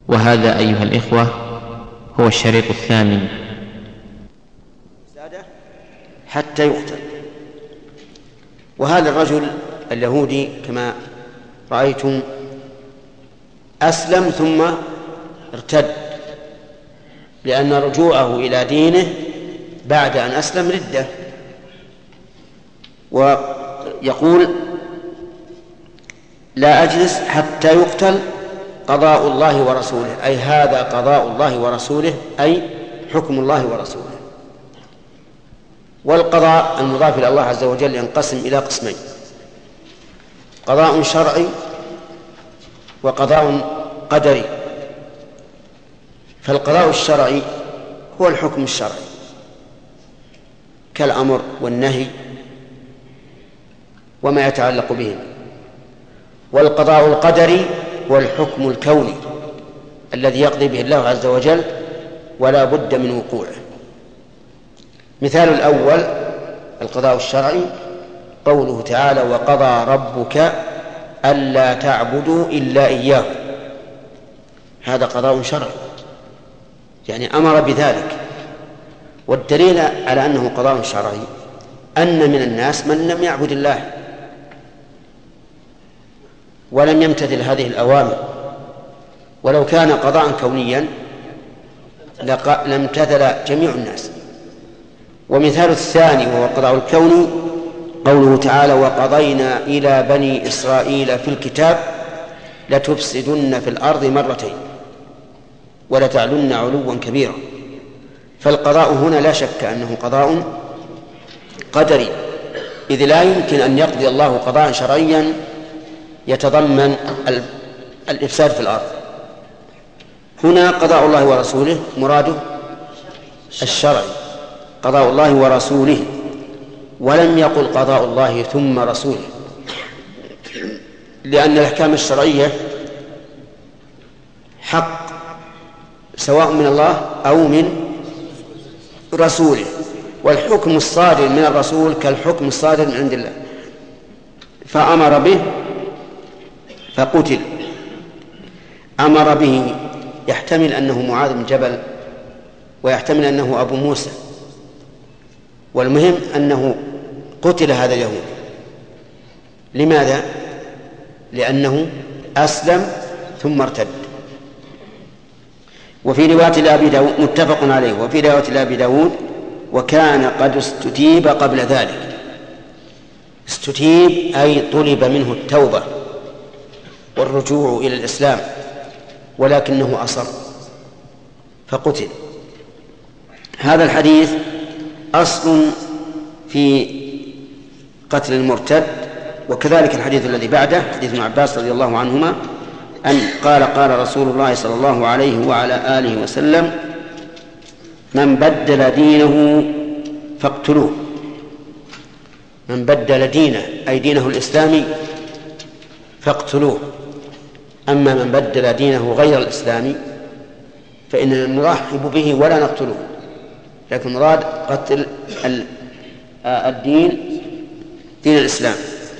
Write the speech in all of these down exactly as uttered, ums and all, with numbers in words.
وهذا أيها الإخوة هو الشريط الثامن. حتى يقتل. وهذا الرجل اليهودي كما رأيتم أسلم ثم ارتد، لأن رجوعه إلى دينه بعد أن أسلم ردة. ويقول: لا أجلس حتى يقتل قضاء الله ورسوله، أي هذا قضاء الله ورسوله، أي حكم الله ورسوله. والقضاء المضاف إلى الله عز وجل ينقسم إلى قسمين: قضاء شرعي وقضاء قدري. فالقضاء الشرعي هو الحكم الشرعي كالأمر والنهي وما يتعلق بهم. والقضاء القدري هو الحكم الكوني الذي يقضي به الله عز وجل ولا بد من وقوعه. مثال الأول القضاء الشرعي قوله تعالى: وقضى ربك ألا تعبدوا إلا إياه. هذا قضاء شرعي، يعني أمر بذلك. والدليل على أنه قضاء شرعي أن من الناس من لم يعبد الله ولم يمتثل هذه الأوامر، ولو كان قضاء كونيا لامتثل جميع الناس. ومثال الثاني وهو القضاء الكوني قوله تعالى: وقضينا إلى بني إسرائيل في الكتاب لتفسدن في الأرض مرتين ولتعلن علوا كبيرا. فالقضاء هنا لا شك أنه قضاء قدري، إذ لا يمكن أن يقضي الله قضاء شرعيا يتضمن الإفساد في الأرض. هنا قضاء الله ورسوله مراده الشرعي، قضاء الله ورسوله، ولم يقل قضاء الله ثم رسوله، لأن الأحكام الشرعية حق سواء من الله أو من رسوله، والحكم الصادر من الرسول كالحكم الصادر من عند الله. فأمر به فقتل. أمر به يحتمل أنه معاذ بن جبل ويحتمل أنه أبو موسى، والمهم أنه قتل هذا اليهودي. لماذا؟ لأنه أسلم ثم ارتد. وفي رواية لأبي داود متفق عليه، وفي رواية لأبي داود: وكان قد استتيب قبل ذلك. استتيب أي طلب منه التوبة والرجوع إلى الإسلام، ولكنه أصر فقتل. هذا الحديث أصل في قتل المرتد، وكذلك الحديث الذي بعده حديث ابن عباس رضي الله عنهما أن قال: قال رسول الله صلى الله عليه وعلى آله وسلم: من بدل دينه فاقتلوه. من بدل دينه أي دينه الإسلامي فاقتلوه. أما من بدل دينه غير الإسلامي فإننا نرحب به ولا نقتله، لكن مراد قتل الدين دين الإسلام.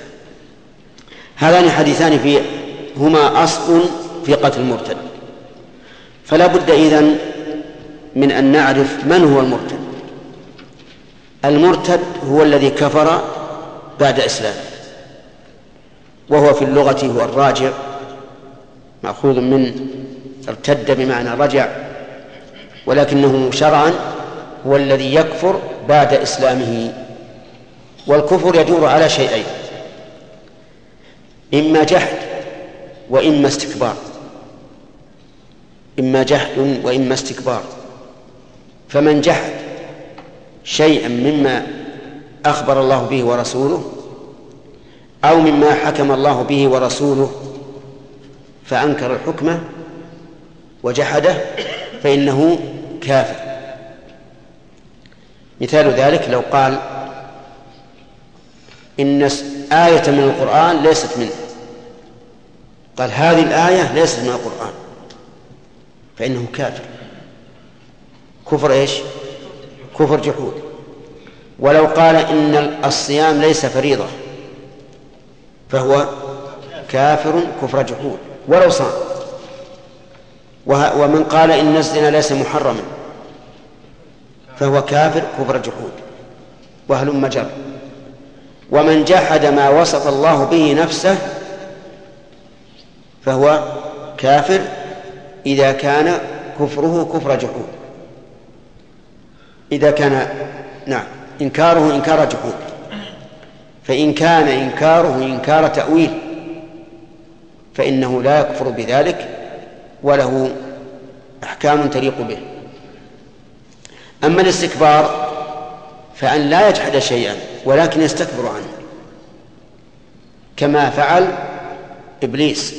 هذان حديثان في هما أصل في قتل المرتد. فلا بد إذن من أن نعرف من هو المرتد. المرتد هو الذي كفر بعد إسلامه، وهو في اللغة هو الراجع، مأخوذ من ارتد بمعنى رجع، ولكنه شرعا هو الذي يكفر بعد إسلامه. والكفر يدور على شيئين: إما جحد وإما استكبار. إما جحد وإما استكبار. فمن جحد شيئا مما أخبر الله به ورسوله أو مما حكم الله به ورسوله فأنكر الحكم وجحده فإنه كافر. مثال ذلك لو قال: إن آية من القرآن ليست منه، قال هذه الآية ليست من القرآن، فإنه كافر. كفر إيش؟ كفر جحود. ولو قال إن الصيام ليس فريضة فهو كافر كفر جحود ولو صام. ومن قال إن الزنا ليس محرما فهو كافر كفر جحود وهلم جر. ومن جحد ما وصف الله به نفسه فهو كافر إذا كان كفره كفر جحود، إذا كان نعم إنكاره إنكار جحود. فإن كان إنكاره إنكار تأويل فإنه لا يكفر بذلك وله أحكام تليق به. أما الاستكبار فأن لا يجحد شيئا ولكن يستكبر عنه، كما فعل إبليس.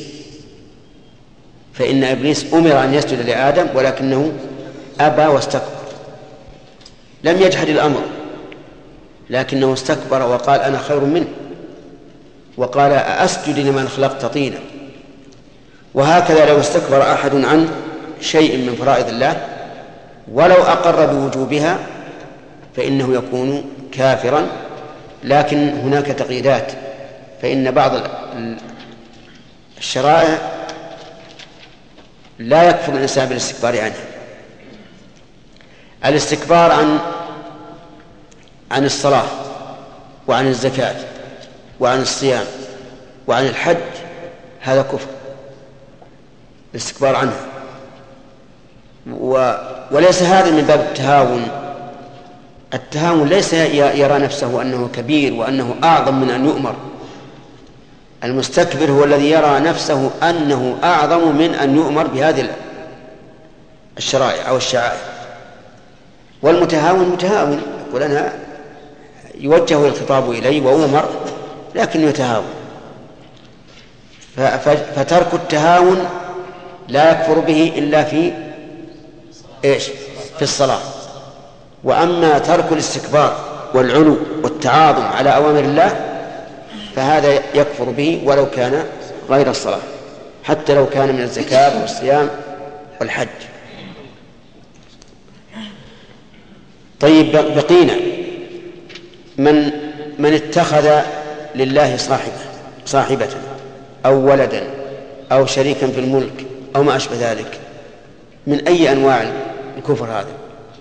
فإن إبليس أمر أن يسجد لآدم ولكنه أبى واستكبر، لم يجحد الأمر لكنه استكبر وقال أنا خير منه، وقال أسجد لمن خلقت طينا. وهكذا لو استكبر أحد عن شيء من فرائض الله ولو أقر بوجوبها فإنه يكون كافرا، لكن هناك تقييدات. فإن بعض الشرائع لا يكفر الإنسان بالاستكبار عنها. الاستكبار عن عن الصلاة وعن الزكاة وعن الصيام وعن الحج هذا كفر، الاستكبار عنها. و... وليس هذا من باب التهاون. التهاون ليس يرى نفسه أنه كبير وأنه أعظم من أن يؤمر. المستكبر هو الذي يرى نفسه أنه أعظم من أن يؤمر بهذه الشرائع أو الشعائر. والمتهاون متهاون يقول أنا يوجه الخطاب إلي وأمر لكن يتهاون. فترك التهاون لا يكفر به إلا في إيش؟ في الصلاة. وأما ترك الاستكبار والعلو والتعاظم على أوامر الله فهذا يكفر به ولو كان غير الصلاة، حتى لو كان من الزكاة والصيام والحج. طيب بقينا من من اتخذ لله صاحبة صاحبة أو ولدا أو شريكا في الملك أو ما أشبه ذلك، من أي أنواع الكفر هذا؟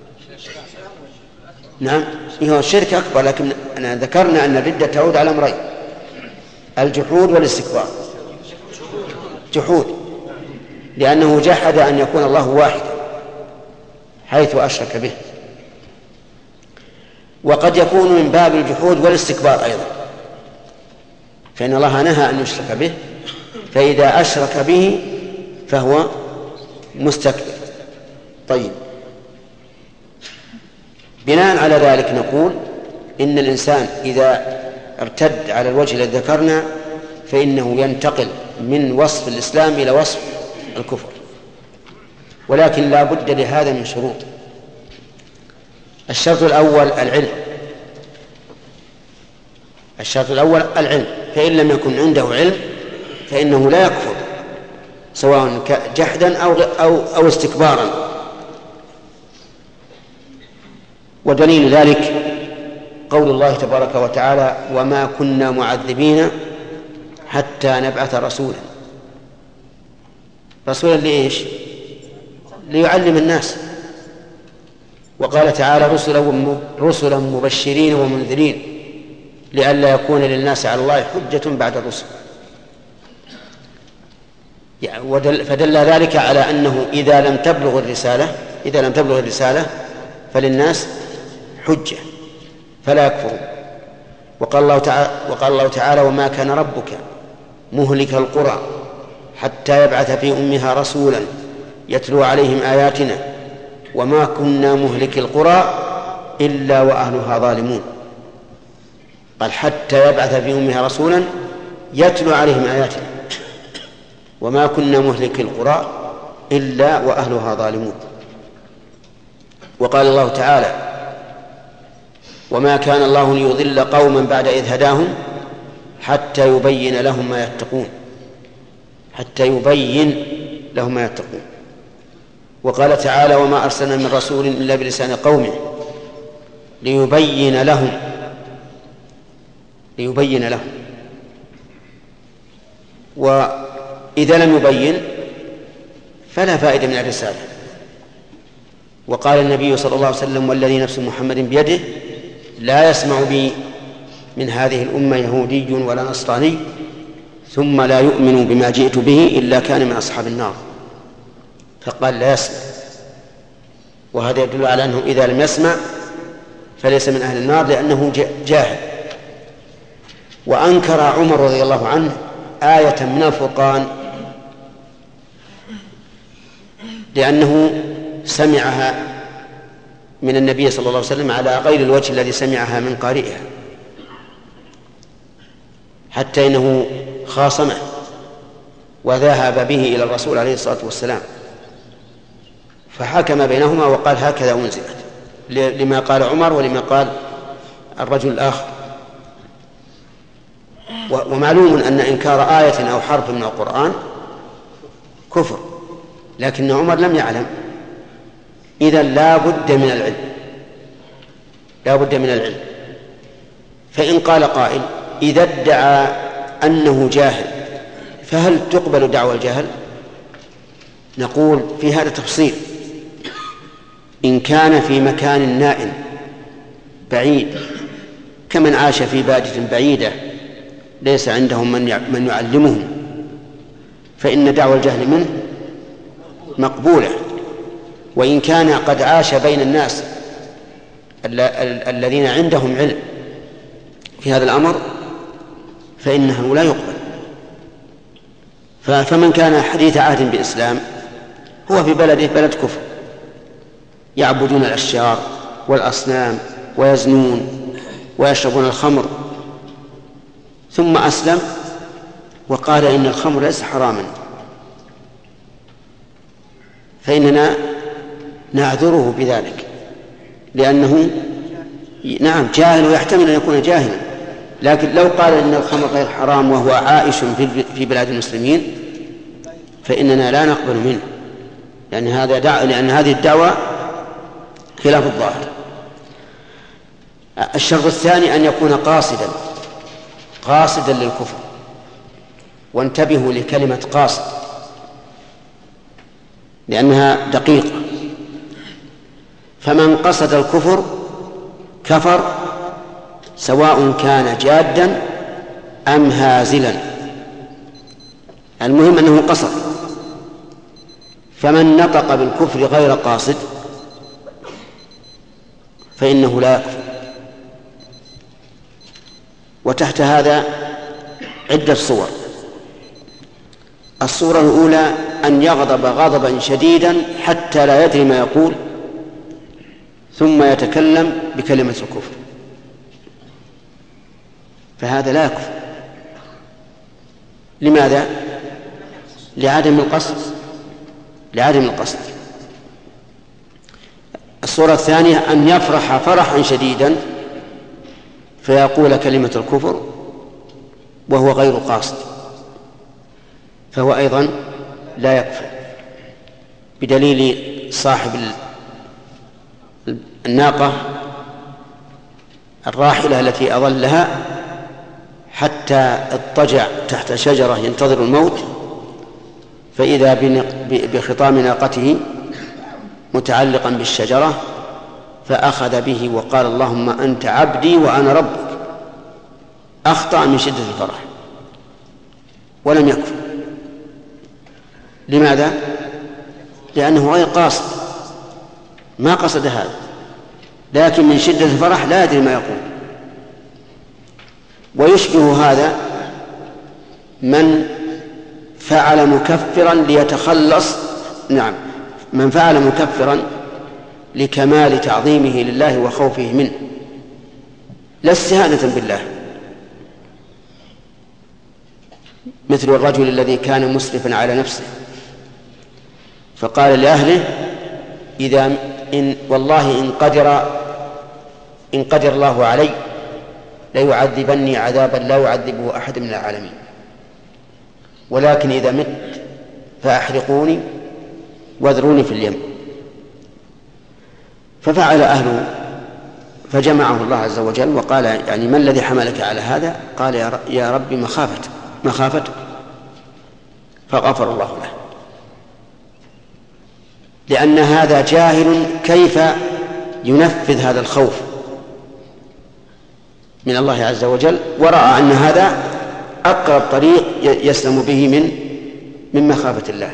نعم هو الشرك أكبر، لكن أنا ذكرنا أن الردة تعود على أمرين: الجحود والاستكبار. جحود لأنه جحد أن يكون الله واحدا حيث أشرك به، وقد يكون من باب الجحود والاستكبار أيضا، فإن الله نهى أن يشرك به، فإذا أشرك به فهو مستكبر. طيب بناء على ذلك نقول إن الإنسان إذا ارتد على الوجه الذي ذكرنا فإنه ينتقل من وصف الإسلام إلى وصف الكفر، ولكن لا بد لهذا من شروط. الشرط الأول العلم الشرط الأول العلم فإن لم يكن عنده علم فإنه لا يكفر، سواء جحدا أو, أو, أو استكبارا. ودليل ذلك قول الله تبارك وتعالى: وما كنا معذبين حتى نبعث رسولا. رسولا لإيش؟ ليعلم الناس. وقال تعالى: رسلا رسلا مبشرين ومنذرين لئلا يكون للناس على الله حجة بعد الرسل. فدل ذلك على أنه إذا لم تبلغ الرسالة إذا لم تبلغ الرسالة فللناس حجة فلا يكفرون. وقال الله تعالى, وقال الله تعالى: وما كان ربك مهلك القرى حتى يبعث في أمها رسولا يتلو عليهم آياتنا وما كنا مهلك القرى إلا وأهلها ظالمون. قال: حتى يبعث في أمها رسولا يتلو عليهم آياتنا وما كنا مهلك القرى إلا وأهلها ظالمون. وقال الله تعالى: وما كان الله ليضل قوما بعد إذ هداهم حتى يبين لهم ما يتقون حتى يبين لهم ما يتقون. وقال تعالى: وما أرسلنا من رسول إلا بلسان قومه ليبين لهم ليبين لهم وإذا لم يبين فلا فائدة من الرسالة. وقال النبي صلى الله عليه وسلم: والذي نفس محمد بيده لا يسمع بي من هذه الأمة يهودي ولا نصراني ثم لا يؤمن بما جئت به إلا كان من أصحاب النار. فقال: لا يسمع، وهذا يدل على أنه إذا لم يسمع فليس من أهل النار لأنه جاهل. وأنكر عمر رضي الله عنه آية من الفرقان لأنه سمعها من النبي صلى الله عليه وسلم على غير الوجه الذي سمعها من قارئها، حتى إنه خاصمه وذهب به إلى الرسول عليه الصلاة والسلام فحكم بينهما وقال: هكذا أنزلت، لما قال عمر ولما قال الرجل الآخر. ومعلوم أن إنكار آية أو حرف من القرآن كفر، لكن عمر لم يعلم. إذن لا بد من العلم، لا بد من العلم. فإن قال قائل: إذا ادعى أنه جاهل فهل تقبل دعوى الجهل؟ نقول في هذا تفصيل. إن كان في مكان نائم بعيد كمن عاش في بادية بعيدة ليس عندهم من يعلمهم فإن دعوى الجهل منه مقبولة. وإن كان قد عاش بين الناس الذين عندهم علم في هذا الأمر فإنه لا يقبل. فمن كان حديث عهد بإسلام هو في بلده بلد كفر، يعبدون الأشجار والأصنام ويزنون ويشربون الخمر، ثم أسلم وقال إن الخمر ليس حراما، فإننا نعذره بذلك لأنه نعم جاهل ويحتمل أن يكون جاهلا. لكن لو قال إن الخمر غير حرام وهو عائش في بلاد المسلمين فإننا لا نقبل منه، لأن هذا دع... لأن هذه الدعوة خلاف الظاهر. الشرط الثاني أن يكون قاصدا قاصدا للكفر. وانتبهوا لكلمة قاصد لأنها دقيقة. فمن قصد الكفر كفر سواء كان جادا أم هازلا، المهم أنه قصد. فمن نطق بالكفر غير قاصد فإنه لا يكفر. وتحت هذا عدة صور. الصورة الأولى أن يغضب غضبا شديدا حتى لا يدري ما يقول ثم يتكلم بكلمة الكفر، فهذا لا يكفر. لماذا؟ لعدم القصد لعدم القصد. الصورة الثانية أن يفرح فرحا شديدا فيقول كلمة الكفر وهو غير قاصد، فهو أيضا لا يكفر، بدليل صاحب الناقة الراحلة التي أظلها حتى اضطجع تحت شجرة ينتظر الموت، فإذا بخطام ناقته متعلقا بالشجرة فأخذ به وقال: اللهم أنت عبدي وأنا ربك. أخطأ من شدة الفرح ولم يكفر. لماذا؟ لأنه غير قاصد، ما قصد هذا، لكن من شدة الفرح لا يدري ما يقول. ويشبه هذا من فعل مكفرا ليتخلص نعم من فعل مكفرا لكمال تعظيمه لله وخوفه منه لا استهانة بالله، مثل الرجل الذي كان مسرفا على نفسه فقال لأهله: إذا إن والله إن قدر إن قدر الله علي ليعذبني عذابا لا يعذبه أحد من العالمين، ولكن إذا مت فأحرقوني واذروني في اليم. ففعل أهله فجمعه الله عز وجل وقال: يعني ما الذي حملك على هذا؟ قال: يا رب مخافة مخافتك، فغفر الله له. لأن هذا جاهل كيف ينفذ هذا الخوف من الله عز وجل، ورأى أن هذا أقرب طريق يسلم به من من مخافة الله.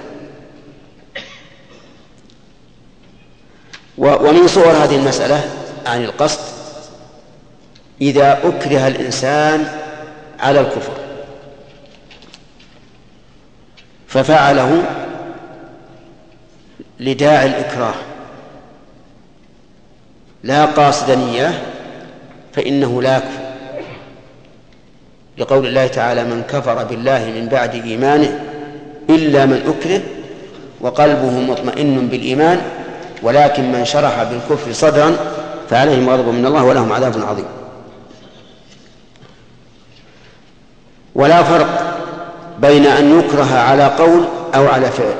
ومن صور هذه المسألة عن القصد إذا أكره الإنسان على الكفر ففعله لداعي الإكراه لا قاصدا إياه فإنه لا يكفر، لقول الله تعالى: من كفر بالله من بعد إيمانه إلا من أكره وقلبه مطمئن بالإيمان ولكن من شرح بالكفر صدرا فعليهم غضب من الله ولهم عذاب عظيم. ولا فرق بين أن يكره على قول أو على فعل.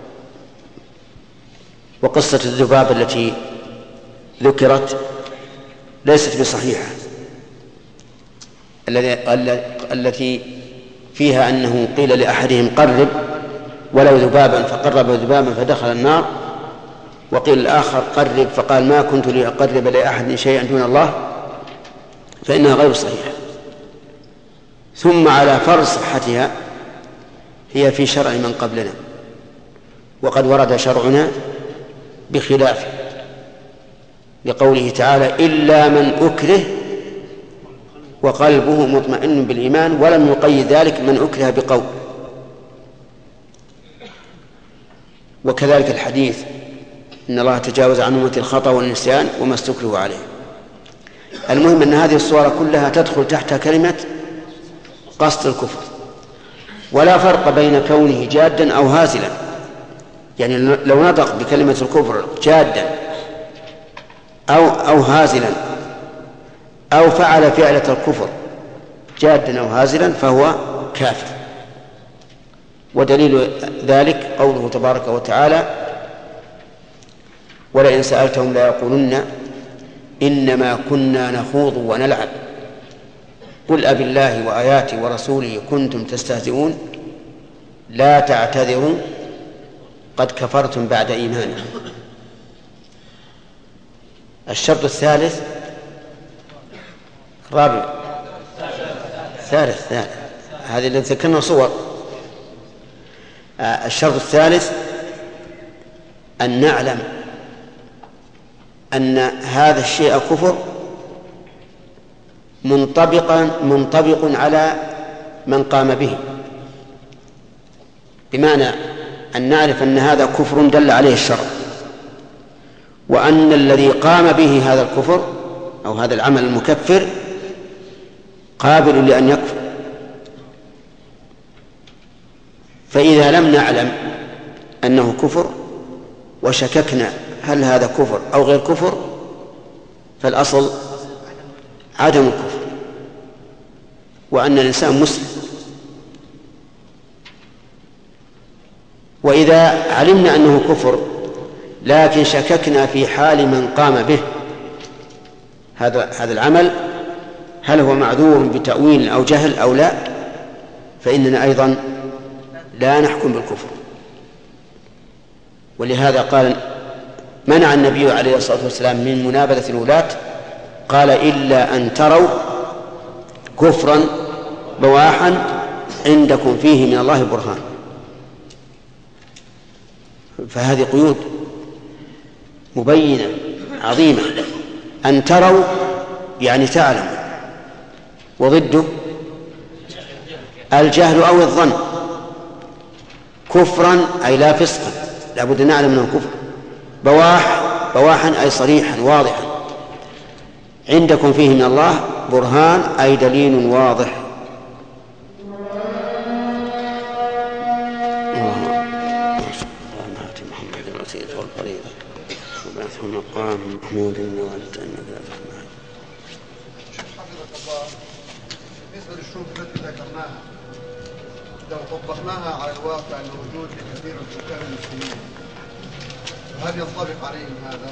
وقصة الذباب التي ذكرت ليست بصحيحة، التي فيها أنه قيل لأحدهم قرب ولو ذبابا فقرب ذبابا فدخل النار، وقيل الآخر قرب فقال ما كنت لأقرب لأحد شيئا دون الله، فإنها غير صحيحة. ثم على فرض صحتها هي في شرع من قبلنا، وقد ورد شرعنا بخلافه، لقوله تعالى: إلا من أكره وقلبه مطمئن بالإيمان، ولم يقيد ذلك من أكره بقول. وكذلك الحديث: إن الله تجاوز عن أمتي الخطأ والنسيان وما استكرهوا عليه. المهم أن هذه الصور كلها تدخل تحت كلمة قصد الكفر. ولا فرق بين كونه جادا أو هازلا، يعني لو نطق بكلمة الكفر جادا أو, أو هازلا أو فعل فعلة الكفر جادا أو هازلا فهو كافر. ودليل ذلك قوله تبارك وتعالى: ولئن سألتهم ليقولن إنما كنا نخوض ونلعب قل أبالله وآياته ورسوله كنتم تستهزئون لا تعتذروا قد كفرتم بعد إيمانكم. الشرط الثالث رابع ثالث ثالث هذه اللي ذكرنا صور. الشرط الثالث أن نعلم أن هذا الشيء كفر منطبقا منطبق على من قام به، بمعنى أن نعرف أن هذا كفر دل عليه الشرع، وأن الذي قام به هذا الكفر أو هذا العمل المكفر قابل لأن يكفر. فإذا لم نعلم أنه كفر وشككنا هل هذا كفر أو غير كفر فالأصل عدم الكفر، وأن الإنسان مسلم. وإذا علمنا أنه كفر لكن شككنا في حال من قام به هذا هذا العمل هل هو معذور بتأويل أو جهل أو لا، فإننا أيضا لا نحكم بالكفر. ولهذا قال منع النبي عليه الصلاة والسلام من منابذة الولاة، قال: إلا أن تروا كفرا بواحا عندكم فيه من الله برهان. فهذه قيود مبينة عظيمة. أن تروا يعني تعلموا، وضده الجهل أو الظن. كفرا أي لا فسقا، لا بد نعلم أنه كفر. بواح بواحا أي صريحا واضحا. عندكم فيه من الله برهان أي دليل واضح. مقام محمود وأنت بالنسبة للشروط التي ذكرناها لو طبقناها على الواقع الموجود لكثير من سكان المسلمين هل ينطبق عليهم هذا؟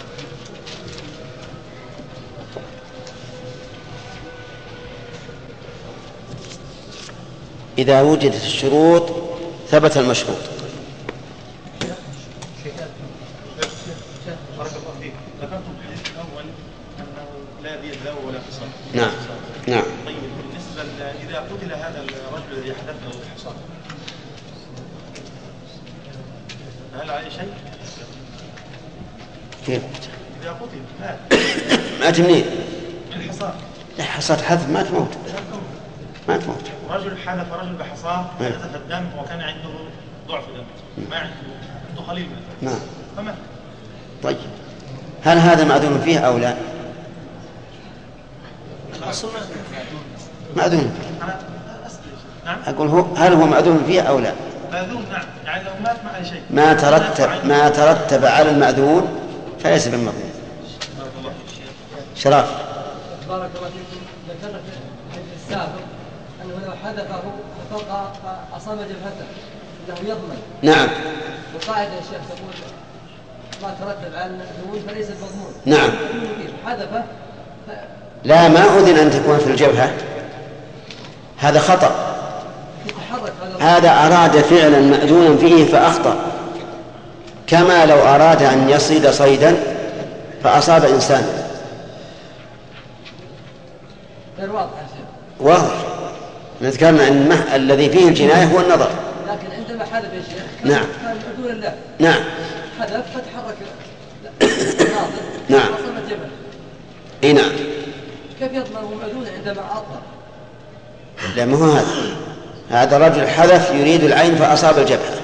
إذا وجدت الشروط ثبت المشروط. بارك الله فيك. ذكرتم في الحديث الأول أنه لا دية له ولا قصاص. نعم نعم. طيب بالنسبة إذا قتل هذا الرجل الذي حدث له الحصان هل عليه شيء؟ كيف؟ إذا قتل مات. مات منين؟ الحصان. لا حصاد حذف ما تموت. ما تموت. رجل حذف رجل بحصاه حدث الدم وكان عنده ضعف دم. ما عنده عنده قليل من الدم. نعم. فمات. طيب هل هذا مأذون فيه أو لا؟ مأذون. نعم. أقول هو هل هو مأذون فيه أو لا؟ مأذون نعم. يعني لو مات ما عليه شيء. ما ترتب ما ترتب على المأذون فليس بالمأذون. شراف. بارك الله فيكم. ذكرنا في الحديث السابق أنه لو حذفه ففوق فأصاب جبهته أنه يضمن. نعم. وقاعدة يا شيخ تقول ما ترتب على المأذون فليس المضمون. نعم. حذفه ف... لا ما أذن أن تكون في الجبهة هذا خطأ. هذا أراد فعلا مأذونا فيه فأخطأ كما لو أراد أن يصيد صيدا فأصاب إنسان. غير واضح يا شيخ. واضح. نذكرنا أن المح... الذي فيه الجناية هو النظر. لكن عندما حذف يا شيخ نعم. كان مأذونا له. نعم. حذف فتحرك الناظر. نعم. أصاب الجبهة. إيه نعم. كيف يضمن هو مأذون عندما عطر؟ لا ما هو هذا. هذا رجل حذف يريد العين فأصاب الجبهة.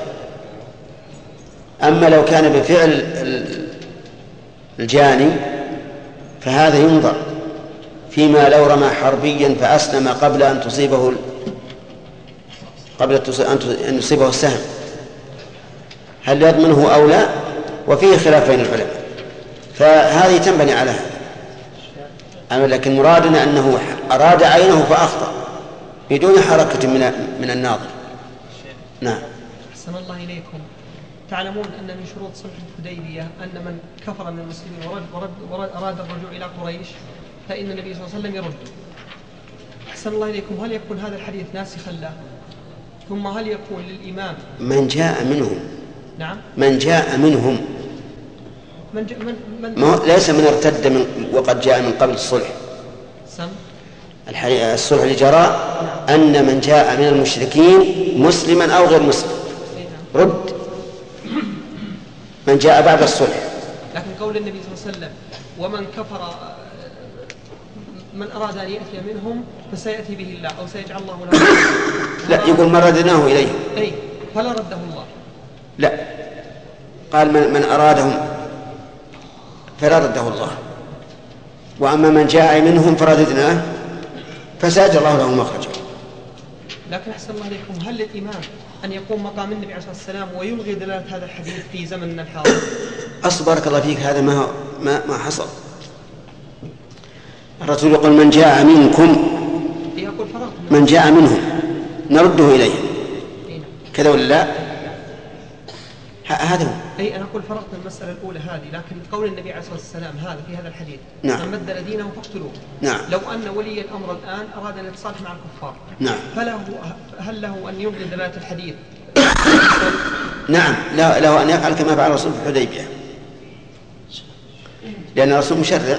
أما لو كان بفعل الجاني فهذا ينظر فيما لو رمى حربيا فأسلم قبل أن تصيبه قبل أن يصيبه السهم هل يضمنه أو لا؟ وفيه خلاف بين العلماء فهذه تنبني على هذا. لكن مرادنا أنه أراد عينه فأخطأ بدون حركة من من الناظر. نعم. أحسن الله إليكم. تعلمون أن من شروط صلح الحديبية أن من كفر من المسلمين ورد ورد ورد أراد الرجوع إلى قريش فإن النبي صلى الله عليه وسلم يرده. أحسن الله إليكم. هل يكون هذا الحديث ناسخا له؟ ثم هل يكون للإمام من جاء منهم؟ نعم. من جاء منهم من, جاء من, من ما ليس من ارتد من وقد جاء من قبل الصلح. سم الصلح اللي جرى أن من جاء من المشركين مسلما أو غير مسلم رد من جاء بعد الصلح. لكن قول النبي صلى الله عليه وسلم ومن كفر من أراد أن يأتي منهم فسيأتي به الله أو سيجعل الله له لا يقول من ردناه إليهم أي فلا رده الله. لا قال من, من أرادهم فلا رده الله وأما من جاء منهم فرددناه فسيجعل الله له مخرجا. لكن أحسن الله عليكم هل للإمام أن يقوم مقام النبي عليه الصلاة والسلام ويلغي دلالة هذا الحديث في زمننا الحاضر؟ أصبرك الله فيك هذا ما ما ما حصل. الرسول يقول من جاء منكم من جاء منهم نرده إليهم كذا ولا لا؟ هذا هو. أي أنا أقول فرقت المسألة الأولى هذه لكن قول النبي عليه الصلاة والسلام هذا في هذا الحديث نعم. من بدل دينه فاقتلوه. نعم. لو أن ولي الأمر الآن أراد أن يتصالح مع الكفار نعم. فله هل له أن يلغي دلالة الحديث؟ نعم له, له أن يفعل كما فعل الرسول في الحديبية لأن الرسول مشرع.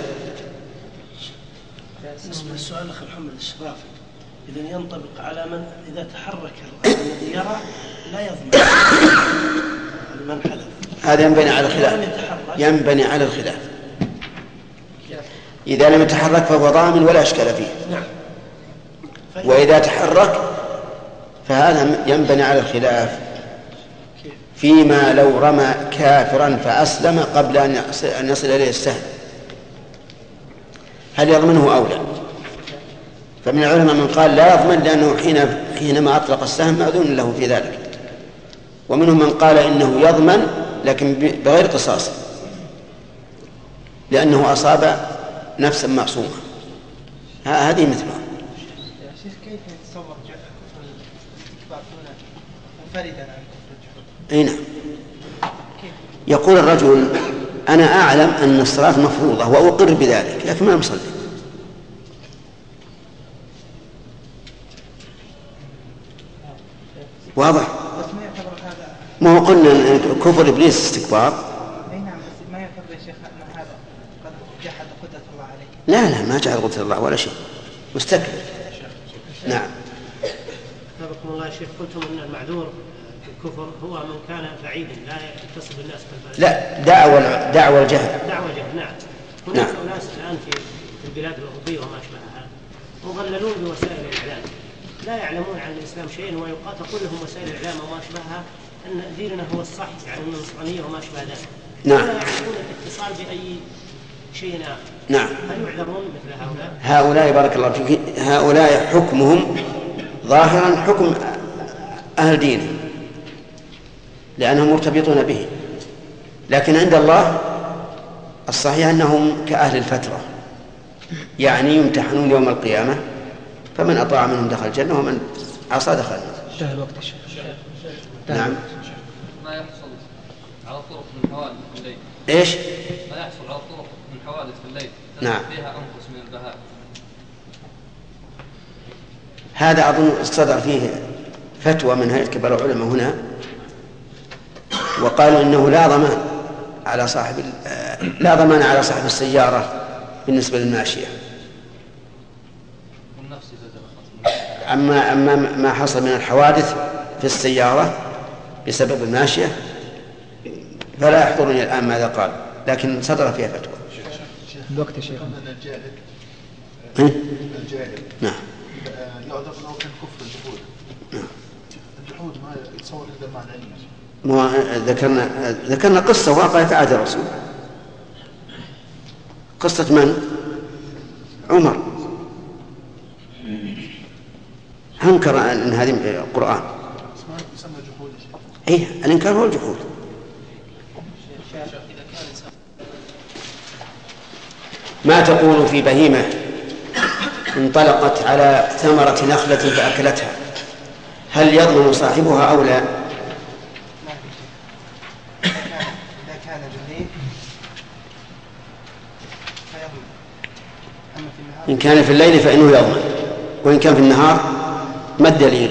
بالنسبة للسؤال أخي محمد الشرافي إذن ينطبق على من إذا تحرك الذي يرى لا يضمن من حلف. هذا ينبني على الخلاف ينبني على الخلاف. إذا لم يتحرك فهو ضامن ولا أشكال فيه. نعم. وإذا تحرك فهذا ينبني على الخلاف فيما لو رمى كافرا فأسلم قبل أن يصل إليه السهم هل يضمنه أو لا؟ فمن العلماء من قال لا يضمن لأنه حين حينما أطلق السهم مأذون له في ذلك ومنهم من قال إنه يضمن لكن بغير قصاص لأنه أصاب نفسا معصومة. هذه مثلها. يا شيخ كيف يتصور كفر الاستكبار هنا منفردا عن كفر الجحود؟ أي نعم. يقول الرجل أنا أعلم أن الصلاة مفروضة وأقر بذلك لكن ما مصلي. واضح؟ ما هو قلنا كفر إبليس استكبار يفر يا شيخ أن هذا قد جحد قدرة الله عليه؟ لا لا ما جحد قدرة الله ولا شيء، مستكبر. نعم. سبقكم الله يا شيخ، قلتم أن المعذور الكفر هو من كان بعيدا لا يتصل بالناس كالبلد. لا، دعوى دعوى الجهل. دعوى الجهل نعم. هناك نعم. أناس الآن في البلاد الأوروبية وما أشبهها مغللون بوسائل الإعلام، لا يعلمون عن الإسلام شيئا، ويقال تقول لهم وسائل الإعلام وما أشبهها أن ديننا هو الصح، يعني النصرانية وما أشبه ذلك. نعم. ولا يعرفون الاتصال بأي شيء آخر. نعم. هل يعذرون مثل هؤلاء؟ هؤلاء بارك الله فيك، هؤلاء حكمهم ظاهرا حكم أهل دينه لأنهم مرتبطون به، لكن عند الله الصحيح أنهم كأهل الفترة، يعني يمتحنون يوم القيامة، فمن أطاع منهم دخل الجنة ومن عصى دخل النار. انتهى الوقت يا شيخ. نعم. ما يحصل على الطرق من حوادث في الليل. ايش؟ ما يحصل على الطرق من حوادث في الليل. نعم. فيها أنفس من البهائم. هذا أظن صدر فيه فتوى من هيئة كبار العلماء هنا، وقالوا إنه لا ضمان على صاحب لا ضمان على صاحب السيارة بالنسبة للماشية. أما أما ما حصل من الحوادث في السيارة بسبب الماشية فلا يحضرني الآن ماذا قال، لكن صدر فيها فتوى. الوقت يا شيخ. الجاهل نعم يعذر له كان كفر الجحود. نعم. الجحود ما يتصور إلا معنى ما ذكرنا ذكرنا قصة واقعة في عهد الرسول، قصة من؟ عمر، أنكر أن هذه القرآن. يسمى جحود. إيه الإنكار هو الجحود. ما تقول في بهيمة انطلقت على ثمرة نخلة فأكلتها، هل يضمن صاحبها أو لا؟ إذا كان بالليل فيضمن، أما في النهار إن كان في الليل فإنه يضمن، وإن كان في النهار ما الدليل؟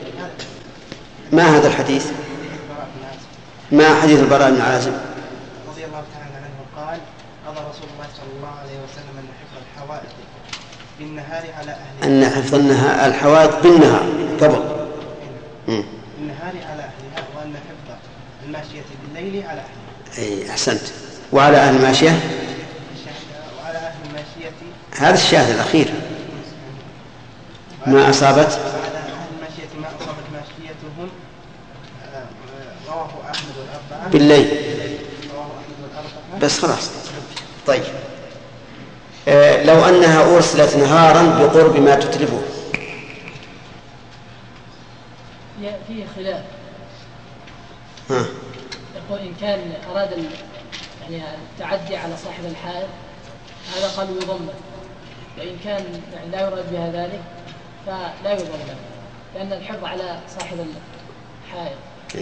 ما هذا الحديث؟ ما حديث البراء بن عازب رضي الله تعالى عنه قال: قضى رسول الله صلى الله عليه وسلم أن حفظ الحوائط بالنهار على أهلها، أن حفظ النهار الحوائط بالنهار قبل بالنهار على أهلها، وأن حفظ الماشية بالليل على أهلها. أي أحسنت. وعلى أهل الماشية، وعلى أهل الماشية هذا الشاهد الأخير ما أصابت وعلى أهل الماشية ما أصابت ماشيتهم، رواه أحمد والأربعة بالليل. رواه أحمد والأربعة. بس خلاص. طيب آه لو أنها أرسلت نهارا بقرب ما تتلفه. فيه خلاف. ها. يقول إن كان أراد يعني التعدي على صاحب الحائط هذا قال يضمن، وإن كان يعني لا يراد بها ذلك فلا يضمن، لأن الحفظ على صاحب الحائط.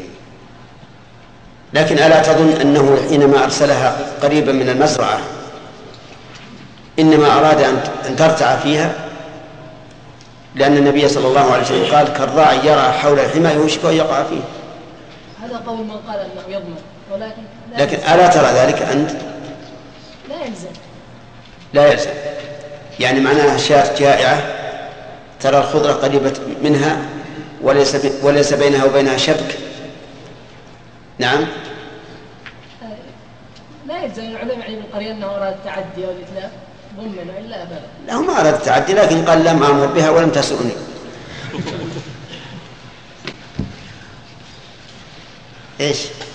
لكن ألا تظن أنه حينما أرسلها قريبا من المزرعة إنما أراد أن ترتع فيها، لأن النبي صلى الله عليه وسلم قال: كالراعي يرعى حول الحمى يوشك أن يقع فيه. هذا قول من قال أنه يضمن، ولكن لكن ألا ترى ذلك أنت؟ لا يلزم. لا يلزم، يعني معناها شاة جائعة ترى الخضرة قريبة منها وليس وليس بينها وبينها شبك. نعم. لا يلزم العلماء يعني بالقرية أنه أراد التعدي أو الإتلاف ضمن إلا أبدا. لا هو ما أراد التعدي، لكن قال: لم أمر بها ولم تسؤني. إيش؟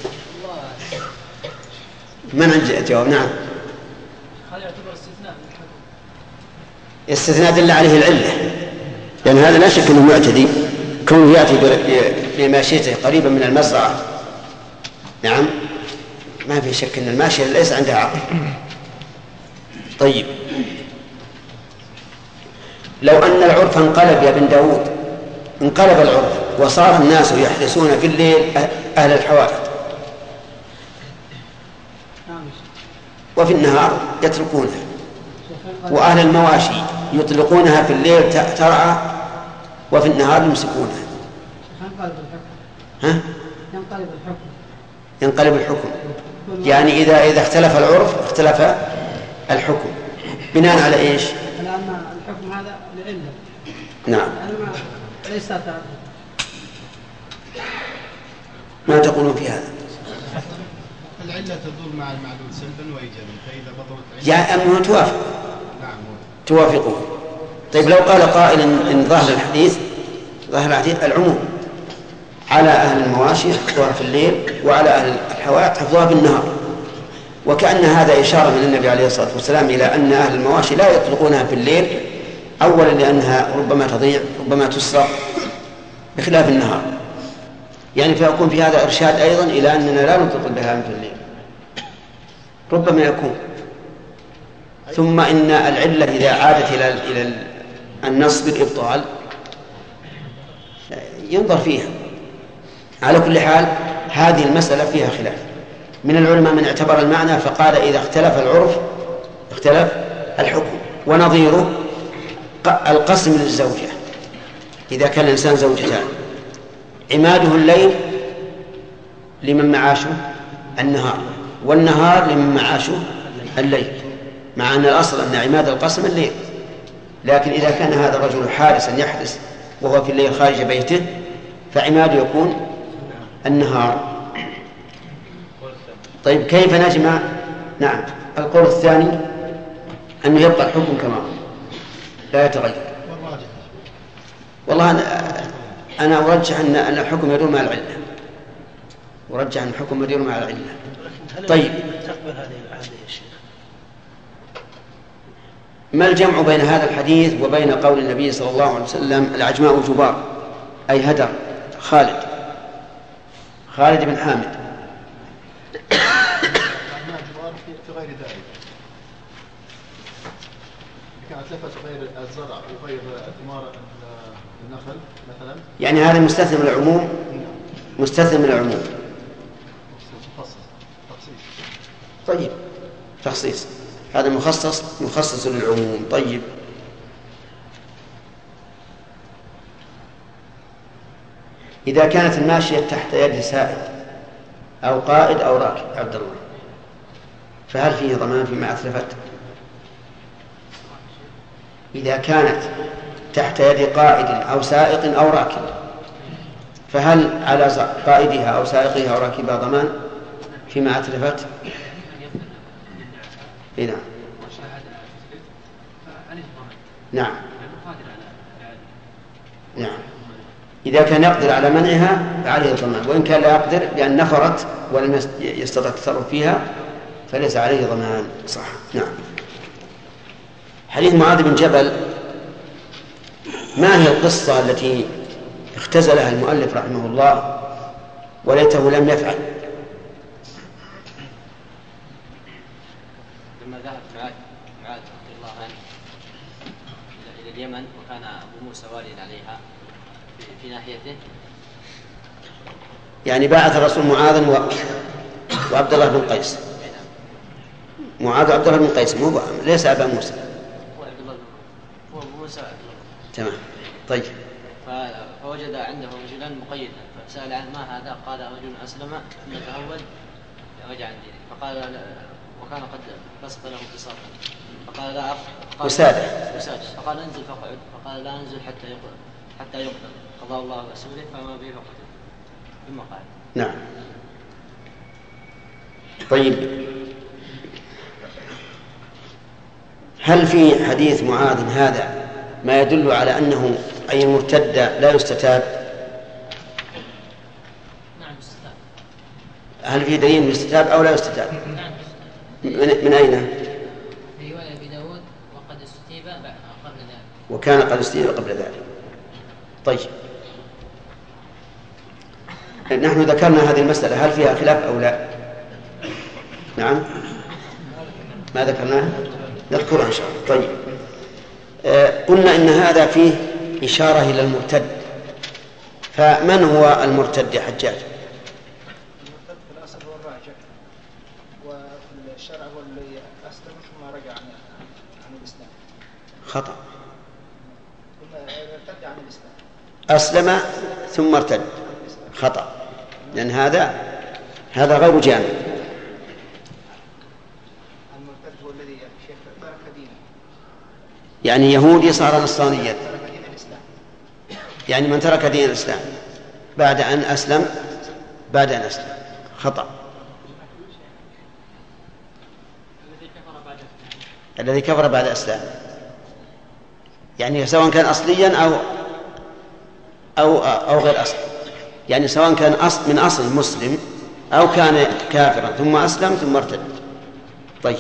من عند جواب؟ نعم. هذا يعتبر استثناء من الحكم. استثناء دل عليه العلة، لأن هذا لا شك أنه معتدي، كونه يأتي بماشيته قريبا من المزرعة. نعم، ما في شك أن الماشية ليس عندها عقل. طيب، لو أن العرف انقلب يا بن داود، انقلب العرف وصار الناس يحرسون في الليل أهل الحوائط وفي النهار يتركونها، وأهل المواشي يطلقونها في الليل ترعى وفي النهار يمسكونها. ينقلب الحكم. ها؟ ينقلب الحكم. ينقلب الحكم. يعني إذا إذا اختلف العرف اختلف الحكم بناء على إيش؟ على أن الحكم هذا لعلة. نعم. ليس ما تقولون في هذا؟ العلة تدور مع المعلول سلبا وإيجابا، فإذا بطلت العلة يعني أنه توافق. نعم. توافقه. طيب لو قال قائل إن ظاهر الحديث ظاهر الحديث العموم على أهل المواشي حفظوها في الليل وعلى أهل الحوائط حفظوها بالنهار، وكأن هذا إشارة من النبي عليه الصلاة والسلام إلى أن أهل المواشي لا يطلقونها في الليل، أولا لأنها ربما تضيع ربما تسرق بخلاف النهار، يعني فيكون في هذا إرشاد أيضا إلى أننا لا نطلق البهائم في الليل، ربما يكون. ثم إن العلة إذا عادت إلى إلى النص بالإبطال ينظر فيها. على كل حال هذه المسألة فيها خلاف من العلماء، من اعتبر المعنى فقال إذا اختلف العرف اختلف الحكم. ونظيره القسم للزوجة، إذا كان الإنسان زوجتان عماده الليل لمن معاشه النهار، والنهار لمن معاشه الليل، مع أن الأصل أن عماد القسم الليل، لكن إذا كان هذا الرجل حارسا يحرس وهو في الليل خارج بيته فعماده يكون النهار. طيب كيف نجمع؟ نعم، القول الثاني أنه يبقى الحكم كما لا يتغير. والله أنا, أنا أرجح أن الحكم يدور مع العلة، أرجح أن الحكم يدور مع العلة. طيب ما الجمع بين هذا الحديث وبين قول النبي صلى الله عليه وسلم العجماء جبار، أي هدر خالد خالد بن حامد؟ في غير ذلك كانت لفت غير الزرع وغير ثمار النخل مثلا، يعني هذا مستثنى من العموم، مستثنى من العموم. طيب تخصيص، هذا مخصص مخصص للعموم. طيب إذا كانت الماشية تحت يد سائد أو قائد أو راكب عبد الله، فهل فيه ضمان فيما أتلفت؟ إذا كانت تحت يد قائد أو سائق أو راكب فهل على قائدها أو سائقها أو راكبها ضمان فيما أتلفت؟ إيه نعم. نعم نعم، إذا كان يقدر على منعها فعليه الضمان، وإن كان لا يقدر بأن نفرت ولم يستطع التصرف فيها فليس عليه ضمان. صح. نعم. حديث معاذ بن جبل، ما هي القصة التي اختزلها المؤلف رحمه الله وليته لم يفعل؟ لما ذهب معاذ معاذ رضي الله عنه إلى اليمن وكان أبو موسى واليا عليها في ناحيته، يعني بعث الرسول معاذ و... وعبد الله بن قيس. معاذ عبد الله بن قيس مو ليس أبا موسى. هو عبد الله هو أبو موسى. تمام. طيب. فوجد عنده رجلا مقيدا فسأل عنه ما هذا؟ قال رجل أسلم ثم تهود رجع عن دينه، فقال وكان قد بسط له بساطا فقال لا أفعل وسادة وسادة فقال انزل فقعد، فقال لا انزل حتى يقتل حتى يقتل قضى الله ورسوله فما به فقتل ثم قال. نعم. طيب هل في حديث معاذ هذا ما يدل على أنه أي المرتد لا يستتاب؟ نعم يستتاب. هل في دليل يستتاب أو لا يستتاب؟ نعم. من, من أين؟ في رواية أبي داود وقد استتيب قبل ذلك. وكان قد استتيب قبل ذلك. طيب نحن ذكرنا هذه المسألة، هل فيها خلاف أو لا؟ نعم ما ذكرناها، نذكرها إن شاء الله. طيب آه قلنا إن هذا فيه إشارة إلى المرتد، فمن هو المرتد يا حجاج؟ المرتد في الأصل هو الراجع، وفي الشرع هو اللي أسلم ثم رجع عن عن الإسلام. خطأ. ارتد عن الإسلام. أسلم ثم ارتد، خطأ، لأن هذا هذا غير جامع. المرتد هو الذي يا شيخ ترك دينه. يعني يهودي صار نصرانيا. ترك دين الإسلام. يعني من ترك دين الإسلام بعد أن أسلم بعد أن أسلم خطأ. الذي كفر بعد إسلام يعني سواء كان أصليا أو أو أو غير أصلي، يعني سواء كان أصل من أصل مسلم أو كان كافرا ثم أسلم ثم ارتد. طيب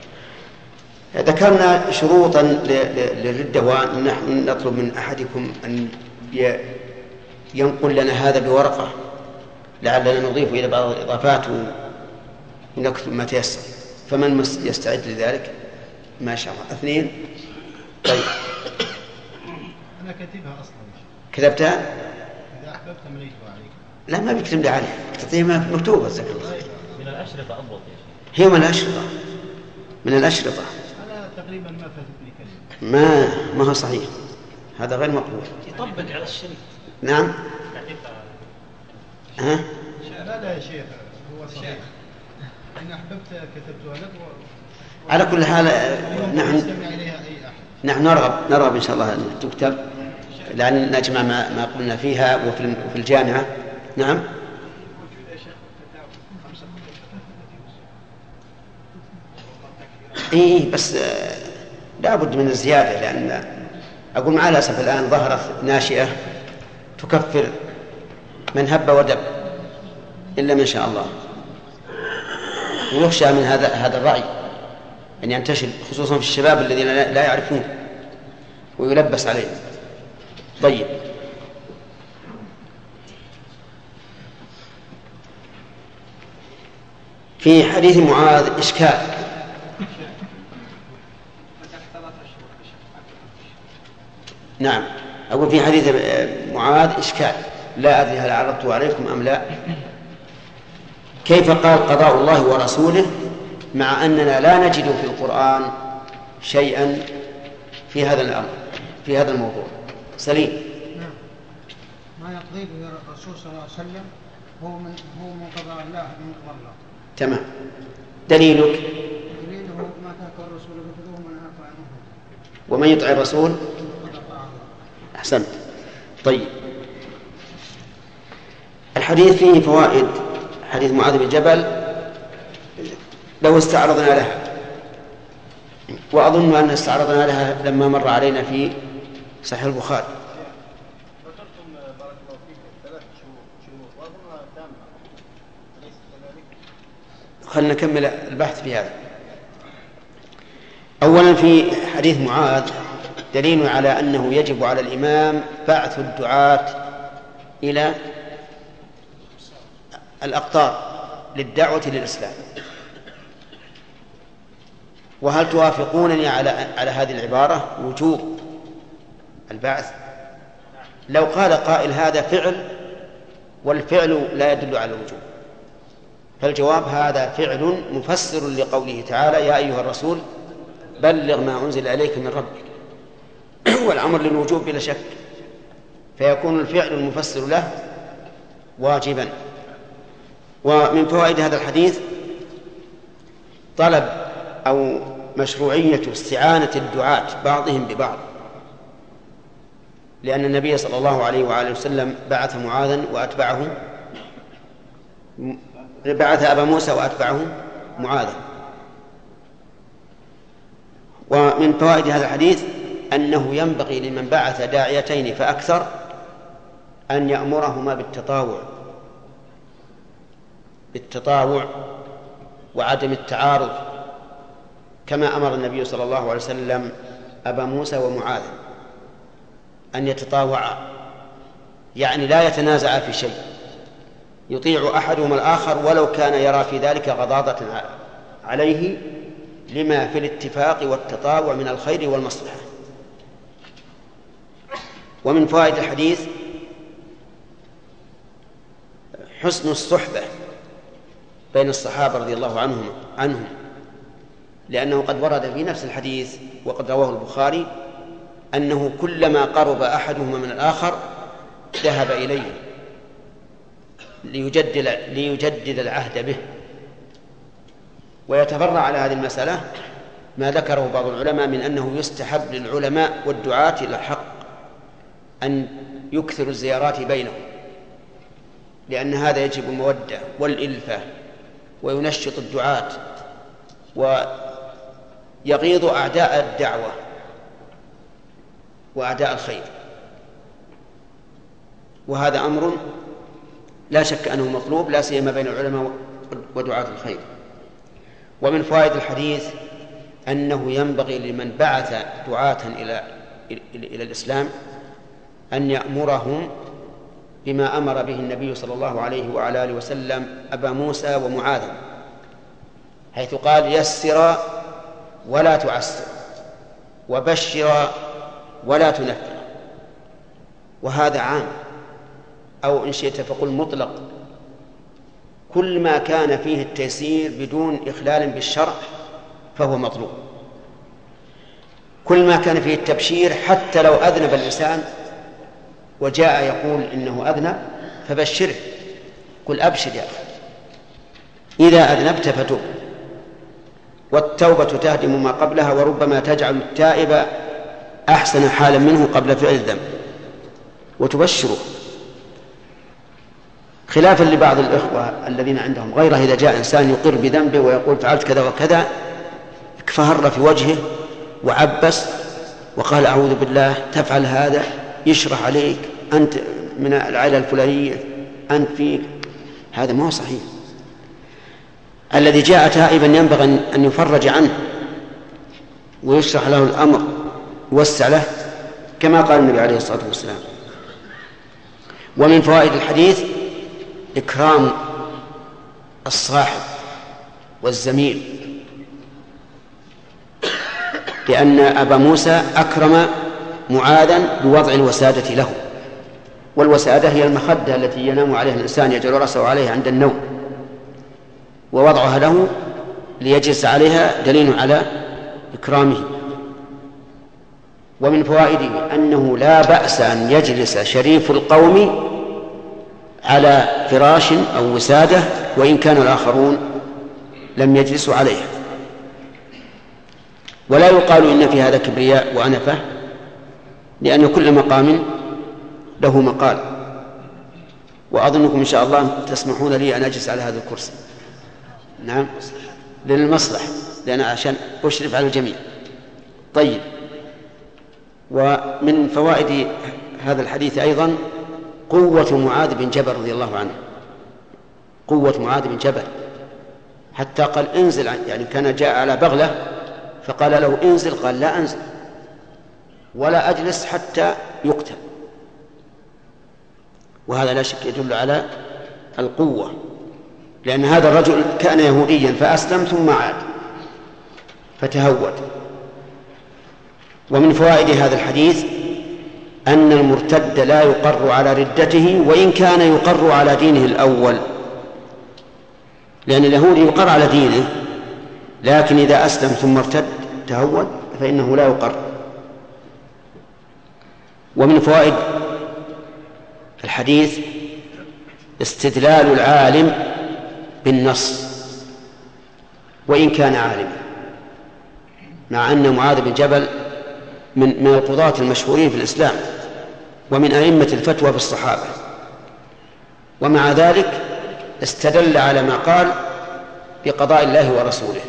ذكرنا شروطا للردة ونحن نطلب من أحدكم أن ينقل لنا هذا بورقة لعلنا نضيف إلى بعض الإضافات ونكتب ما تيسر، فمن يستعد لذلك ما شاء الله. اثنين. طيب أنا كاتبها أصلا. كتبتها؟ إذا أحببت مليتها عليك. لا ما بيكتب لي عليه، تعطيه مكتوبة زي الله. من الأشرطة أضبط يا شيخ. هي من الأشرطة من الأشرطة. أنا تقريبا ما فاتتني كلمة. ما ما هو صحيح، هذا غير مقبول. يطبق على الشريط. نعم. ها؟ لا لا يا شيخ هو صحيح. إن أحببت كتبتها لك. و... على كل حال نحن نحن نرغب نرغب إن شاء الله أن تكتب لأن نجمع ما, ما قلنا فيها وفي الجامعة. نعم. إيه بس لا بد من الزيادة، لأن أقول مع الأسف الآن ظهرت ناشئة تكفر من هب ودب إلا من شاء الله، ويخشى من هذا هذا الرأي أن ينتشر خصوصا في الشباب الذين لا يعرفون ويلبس عليهم. طيب في حديث معاذ إشكال. نعم أقول في حديث معاذ إشكال لا أدري هل عرضته عليكم أم لا. كيف قال قضاء الله ورسوله مع أننا لا نجد في القرآن شيئا في هذا الأمر في هذا الموضوع؟ سليم. نعم. ما يقضي به الرسول صلى الله عليه وسلم هو من هو من قضاء الله من قضاء الله. تمام. دليلك؟ دليله ما ترك الرسول بخذوه من نهى عنه. ومن يطع الرسول أحسنت. طيب الحديث فيه فوائد. حديث معاذ بن جبل لو استعرضنا لها، وأظن أن استعرضنا لها لما مر علينا في صحيح البخاري. خلنا نكمل البحث في هذا. أولا في حديث معاذ دليل على أنه يجب على الإمام بعث الدعاة إلى الأقطار للدعوة للإسلام. وهل توافقونني على على هذه العبارة وجوب البعث؟ لو قال قائل هذا فعل والفعل لا يدل على الوجوب، فالجواب هذا فعل مفسر لقوله تعالى يا أيها الرسول بلغ ما أنزل إليك من ربك، والأمر للوجوب بلا شك، فيكون الفعل المفسر له واجبا. ومن فوائد هذا الحديث طلب أو مشروعية استعانة الدعاة بعضهم ببعض، لأن النبي صلى الله عليه وآله وسلم بعث معاذا وأتبعه بعث أبا موسى وأتبعه معاذا. ومن فوائد هذا الحديث أنه ينبغي لمن بعث داعيتين فأكثر أن يأمرهما بالتطاوع بالتطاوع وعدم التعارض، كما أمر النبي صلى الله عليه وسلم أبا موسى ومعاذ أن يتطاوعا، يعني لا يتنازعا في شيء، يطيع أحدهما الآخر ولو كان يرى في ذلك غضاضة عليه لما في الاتفاق والتطاوع من الخير والمصلحة. ومن فوائد الحديث حسن الصحبة بين الصحابة رضي الله عنهم عنهم لأنه قد ورد في نفس الحديث وقد رواه البخاري أنه كلما قرب أحدهما من الآخر ذهب إليه ليجدد, ليجدد العهد به. ويتفرع على هذه المسألة ما ذكره بعض العلماء من أنه يستحب للعلماء والدعاة إلى الحق أن يكثروا الزيارات بينهم، لأن هذا يجب المودة والإلفة وينشط الدعاة ويغيظ أعداء الدعوة وأعداء الخير، وهذا أمر لا شك أنه مطلوب لا سيما بين العلماء ودعاة الخير. ومن فوائد الحديث أنه ينبغي لمن بعث دعاة إلى إلى الإسلام أن يأمرهم بما أمر به النبي صلى الله عليه وعلى آله وسلم أبا موسى ومعاذ، حيث قال: يسر ولا تعسر، وبشر ولا تنفر. وهذا عام، أو إن شئت فقل مطلق، كل ما كان فيه التيسير بدون إخلال بالشرع فهو مطلوب. كل ما كان فيه التبشير حتى لو أذنب الإنسان وجاء يقول إنه أذنب فبشره، قل أبشر يا أخي إذا أذنبت فتب، والتوبة تهدم ما قبلها وربما تجعل التائب أحسن حالا منه قبل فعل الذنب، وتبشره، خلافا لبعض الإخوة الذين عندهم غيره. إذا جاء إنسان يقر بذنبه ويقول فعلت كذا وكذا فهر في وجهه وعبس وقال أعوذ بالله تفعل هذا، يشرح عليك أنت من العائلة الفلانية، أنت فيك، هذا ما هو صحيح. الذي جاء تائبا ينبغي أن يفرج عنه ويشرح له الأمر ويوسع له كما قال النبي عليه الصلاة والسلام. ومن فوائد الحديث إكرام الصاحب والزميل، لأن أبا موسى أكرم معاذا بوضع الوسادة له، والوسادة هي المخدة التي ينام عليها الإنسان يجعل رأسه عليها عند النوم، ووضعها له ليجلس عليها دليل على إكرامه. ومن فوائده أنه لا بأس أن يجلس شريف القوم على فراش أو وسادة وإن كان الآخرون لم يجلسوا عليها، ولا يقال إن في هذا كبرياء وأنفة، لأن كل مقام له مقال. وأظنكم إن شاء الله تسمحون لي أن أجلس على هذا الكرسي. نعم، للمصلحة، لأن عشان أشرف على الجميع. طيب، ومن فوائد هذا الحديث أيضا قوة معاذ بن جبل رضي الله عنه، قوة معاذ بن جبل، حتى قال انزل، يعني كان جاء على بغلة فقال له انزل، قال لا أنزل ولا أجلس حتى يقتل. وهذا لا شك يدل على القوة، لأن هذا الرجل كان يهوديا فأسلم ثم عاد فتهود. ومن فوائد هذا الحديث أن المرتد لا يقر على ردته وإن كان يقر على دينه الأول، لأن اليهودي يقر على دينه، لكن إذا أسلم ثم ارتد تهود فإنه لا يقر. ومن فوائد الحديث استدلال العالم بالنص وإن كان عالما، مع أن معاذ بن جبل من من القضاة المشهورين في الإسلام ومن أئمة الفتوى في الصحابة، ومع ذلك استدل على ما قال بقضاء الله ورسوله.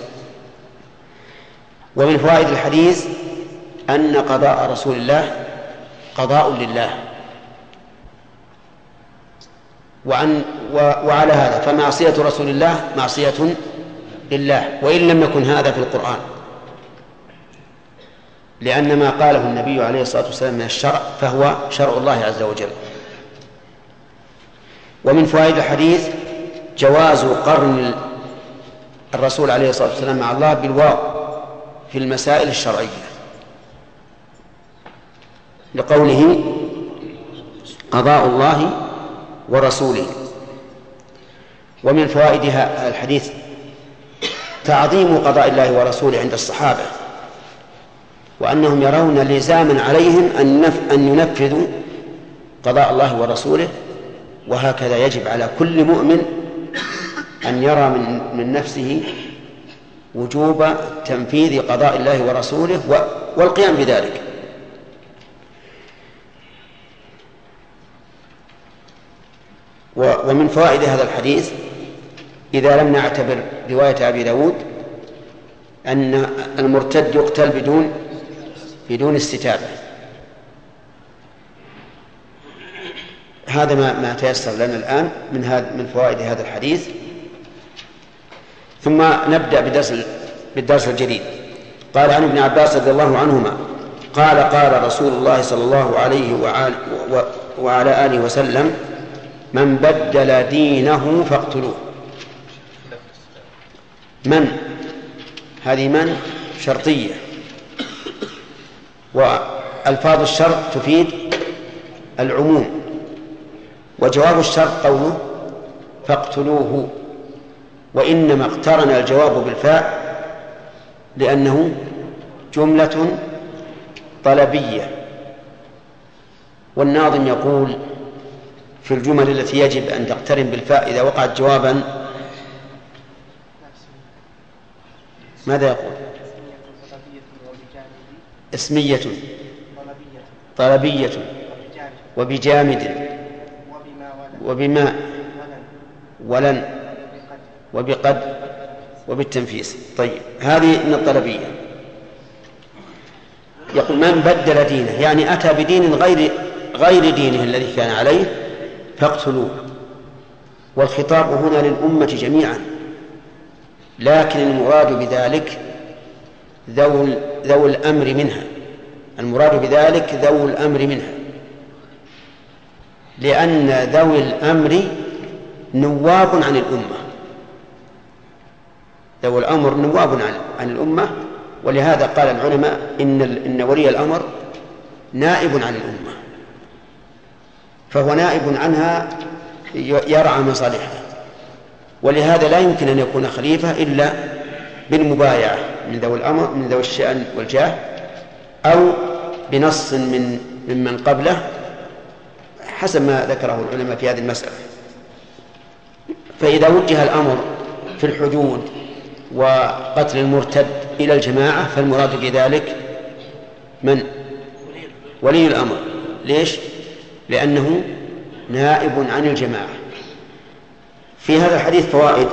ومن فوائد الحديث أن قضاء رسول الله قضاء لله، وعن وعلى هذا فمعصية رسول الله معصية لله، وإن لم يكن هذا في القرآن، لأن ما قاله النبي عليه الصلاة والسلام من الشرع فهو شرع الله عز وجل. ومن فوائد الحديث جواز قرن الرسول عليه الصلاة والسلام مع الله بالواو في المسائل الشرعية، لقوله قضاء الله ورسوله. ومن فوائد هذا الحديث تعظيم قضاء الله ورسوله عند الصحابة، وأنهم يرون لزاما عليهم أن ينفذوا قضاء الله ورسوله، وهكذا يجب على كل مؤمن أن يرى من, من نفسه وجوب تنفيذ قضاء الله ورسوله والقيام بذلك. ومن فوائد هذا الحديث إذا لم نعتبر رواية أبي داود أن المرتد يقتل بدون بدون استتابة. هذا ما ما تيسر لنا الآن من هذا من فوائد هذا الحديث. ثم نبدأ بدرس بالدرس الجديد. قال عن ابن عباس رضي الله عنهما قال قال رسول الله صلى الله عليه وعلى آله وسلم: من بدل دينه فاقتلوه. من هذه من شرطية، وألفاظ الشرط تفيد العموم، وجواب الشرط قوله فاقتلوه، وإنما اقترن الجواب بالفاء لأنه جملة طلبية. والناظم يقول في الجمل التي يجب أن تقترن بالفاء إذا وقعت جوابا ماذا يقول؟ اسمية طلبية وبجامد وبما ولن وبقد وبالتنفيس. طيب هذه من الطلبية. يقول من بدل دينه يعني أتى بدين غير غير دينه الذي كان عليه فاقتلوه. والخطاب هنا للأمة جميعا، لكن المراد بذلك ذو ذو الأمر منها، المراد بذلك ذو الأمر منها، لأن ذوي الأمر نواب عن الأمة، ذوي الأمر نواب عن عن الأمة. ولهذا قال العلماء إن إن ولي الأمر نائب عن الأمة، فهو نائب عنها يرعى مصالحها، ولهذا لا يمكن أن يكون خليفة إلا بالمبايعة من ذوي الأمر من ذوي الشأن والجاه، أو بنص من ممن قبله حسب ما ذكره العلماء في هذه المسألة. فإذا وجه الأمر في الحدود وقتل المرتد إلى الجماعة فالمراد بذلك من؟ ولي الأمر. ليش؟ لأنه نائب عن الجماعة. في هذا الحديث فوائد.